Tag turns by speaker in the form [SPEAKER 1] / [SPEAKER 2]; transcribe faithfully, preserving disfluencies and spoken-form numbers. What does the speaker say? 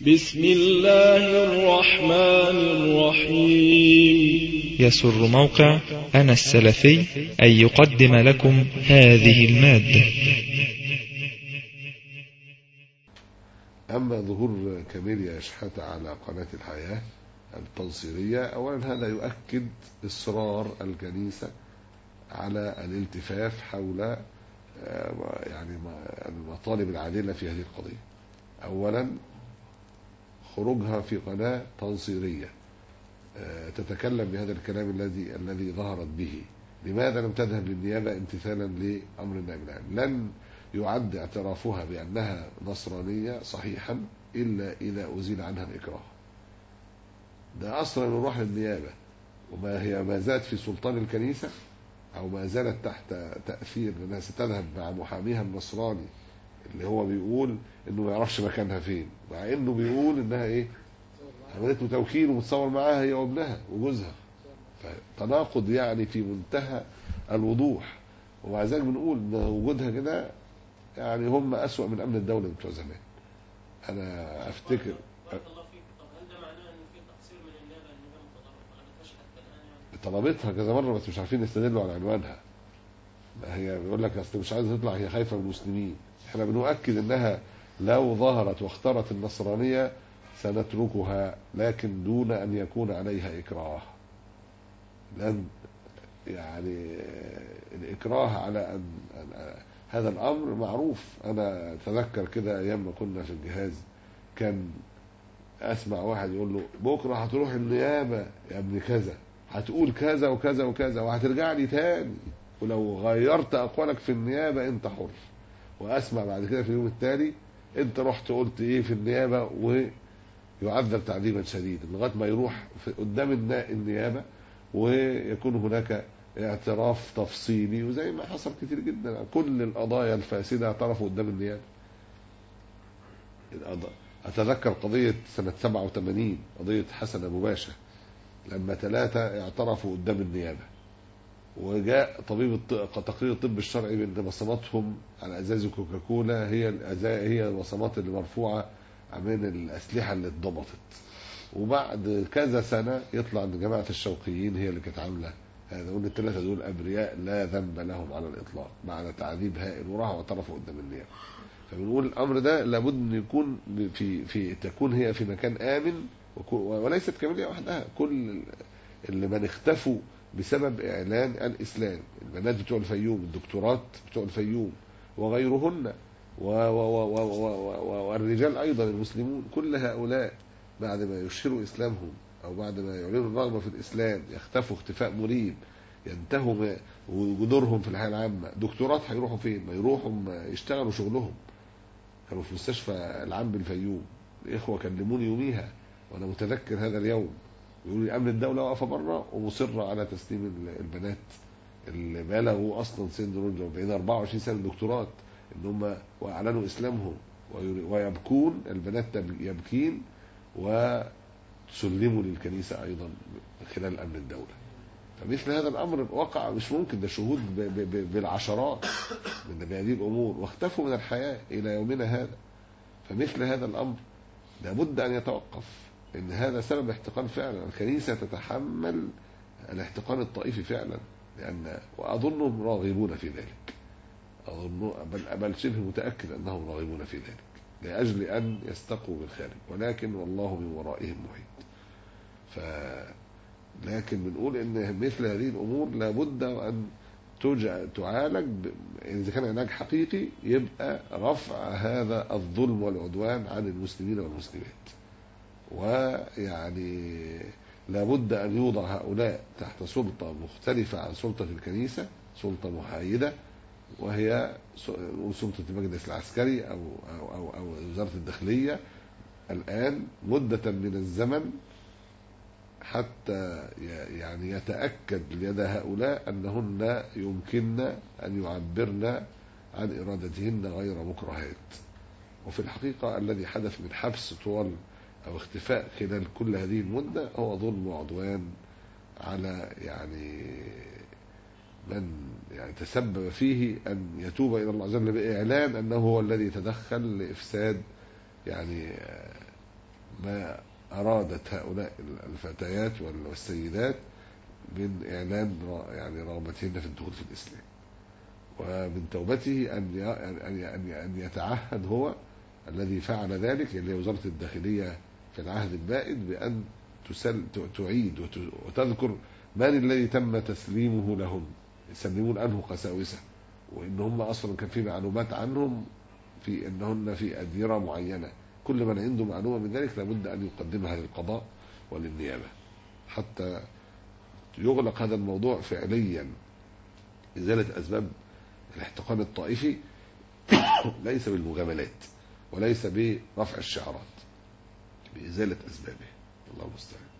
[SPEAKER 1] بسم الله الرحمن الرحيم.
[SPEAKER 2] يسر موقع أنا السلفي أن يقدم لكم هذه المادة.
[SPEAKER 3] أما ظهور كاميليا شحاتة على قناة الحياة التنصيرية، أولا هذا يؤكد إصرار الكنيسة على الالتفاف حول يعني المطالب العادلة في هذه القضية. أولا خروجها في قناة تنصيرية تتكلم بهذا الكلام الذي الذي ظهرت به. لماذا لم تذهب للنيابة امتثالا لأمر النائب العام؟ لن يعد اعترافها بأنها نصرانية صحيحا إلا إذا أزيل عنها الإكراه. ده أصلا نروح للنيابة وما هي ما زالت في سلطان الكنيسة أو ما زالت تحت تأثير، لأنها ستذهب مع محاميها النصراني اللي هو بيقول إنه ما يعرفش مكانها فين، مع إنه بيقول إنها إيه عملت له توكيل ومتصور معاها هي وابنها وجوزها. فتناقض يعني في منتهى الوضوح، ومع ذلك بنقول إن وجودها كده يعني هم أسوأ من أمن الدولة بتوع زمان. أنا أفتكر طلبتها كذا مرة بس مش عارفين يستدلوا على عنوانها. هي بيقول لك أصل مش عايزة تطلع، هي خايفة من المسلمين. احنا بنؤكد إنها لو ظهرت واختارت النصرانية سنتركها، لكن دون أن يكون عليها إكراه. لن يعني الإكراه على أن هذا الأمر معروف. أنا أتذكر كده أيام ما كنا في الجهاز كان أسمع واحد يقول له بكرة هتروح النيابة يا ابن كذا، هتقول كذا وكذا وكذا وهترجع لي تاني، ولو غيرت أقوالك في النيابة أنت حر. وأسمع بعد كده في اليوم التالي أنت رحت قلت إيه في النيابة ويعذب تعذيبا شديدا لغاية ما يروح قدام النيابة ويكون هناك اعتراف تفصيلي، وزي ما حصل كتير جدا كل القضايا الفاسدة اعترفوا قدام النيابة. أتذكر قضية سنة سبعة وثمانين، قضية حسن أبو باشا، لما ثلاثة اعترفوا قدام النيابة وجاء طبيب تقرير الطب الشرعي بأن بصماتهم على أزاز كوكاكولا هي هي البصمات اللي مرفوعة من الأسلحة اللي اتضبطت. وبعد كذا سنة يطلع أن جماعة الشوقيين هي اللي كانت عاملة هذا، وأن الثلاثة دول أبرياء لا ذنب لهم على الإطلاق بعد تعذيب هائل، وراحوا اعترفوا قدام النيابة. فبنقول الأمر ده لابد أن يكون في في تكون هي في مكان آمن، وليست كاميليا وحدها، كل اللي من اختفوا بسبب إعلان الإسلام، البنات بتوع الفيوم، الدكتورات بتوع الفيوم وغيرهن، والرجال أيضا المسلمون، كل هؤلاء بعد ما يشهروا إسلامهم أو بعد ما يعلنوا الرغبة في الإسلام يختفوا اختفاء مريب، ينتهوا وجودهم في الحياة العامة. دكتورات هيروحوا فين؟ ما يروحوا يشتغلوا شغلهم. كانوا في مستشفى العام بالفيوم، الإخوة كلموني يوميها وأنا متذكر هذا اليوم، يقولوا لي أمن الدولة واقفة بره ومصرة على تسليم البنات اللي بلغوا أصلا سن رجل بين أربعة وعشرين سنة دكتورات، إن هم وأعلنوا إسلامهم ويبكون، البنات يبكين وسلموا للكنيسة أيضا خلال أمن الدولة. فمثل هذا الأمر وقع، مش ممكن، ده شهود بالعشرات من هذه الأمور واختفوا من الحياة إلى يومنا هذا. فمثل هذا الأمر لابد أن يتوقف، إن هذا سبب احتقان فعلا. الكنيسة تتحمل الاحتقان الطائفي فعلا، لأن وأظنهم راغبون في ذلك، أظن بل, بل شبه متأكد أنهم راغبون في ذلك لأجل أن يستقوا بالخارج، ولكن والله من ورائهم محيط. ف لكن بنقول إن مثل هذه الأمور لابد أن تعالج، إذا كان علاج حقيقي يبقى رفع هذا الظلم والعدوان عن المسلمين والمسلمات. ويعني لابد أن يوضع هؤلاء تحت سلطة مختلفة عن سلطة الكنيسة، سلطة محايدة، وهي سلطة المجلس العسكري أو, أو, أو, أو وزارة الداخلية الآن مدة من الزمن، حتى يعني يتأكد لدى هؤلاء أنهن يمكن أن يعبرن عن إرادتهن غير مكرهات. وفي الحقيقة الذي حدث من حبس طوال أو اختفاء خلال كل هذه المدة هو ظلم وعدوان على يعني من يعني تسبب فيه أن يتوب إلى الله عز وجل بإعلان أنه هو الذي تدخل لإفساد يعني ما أرادت هؤلاء الفتيات والسيدات من إعلان يعني رغبتهن في الدخول في الإسلام، ومن توبته أن أن يتعهد هو الذي فعل ذلك اللي هي وزارة الداخلية في العهد البائد بأن تسل تعيد وتذكر من الذي تم تسليمه لهم، يسلمون عنه قساوسة، وإن هم أصلا كان في معلومات عنهم في أنهن في أديرة معينة، كل من عنده معلومة من ذلك لابد أن يقدمها للقضاء وللنيابة حتى يغلق هذا الموضوع فعليا. إزالة أسباب الاحتقان الطائفي ليس بالمجاملات وليس برفع الشعارات، بإزالة أسبابه. الله المستعان.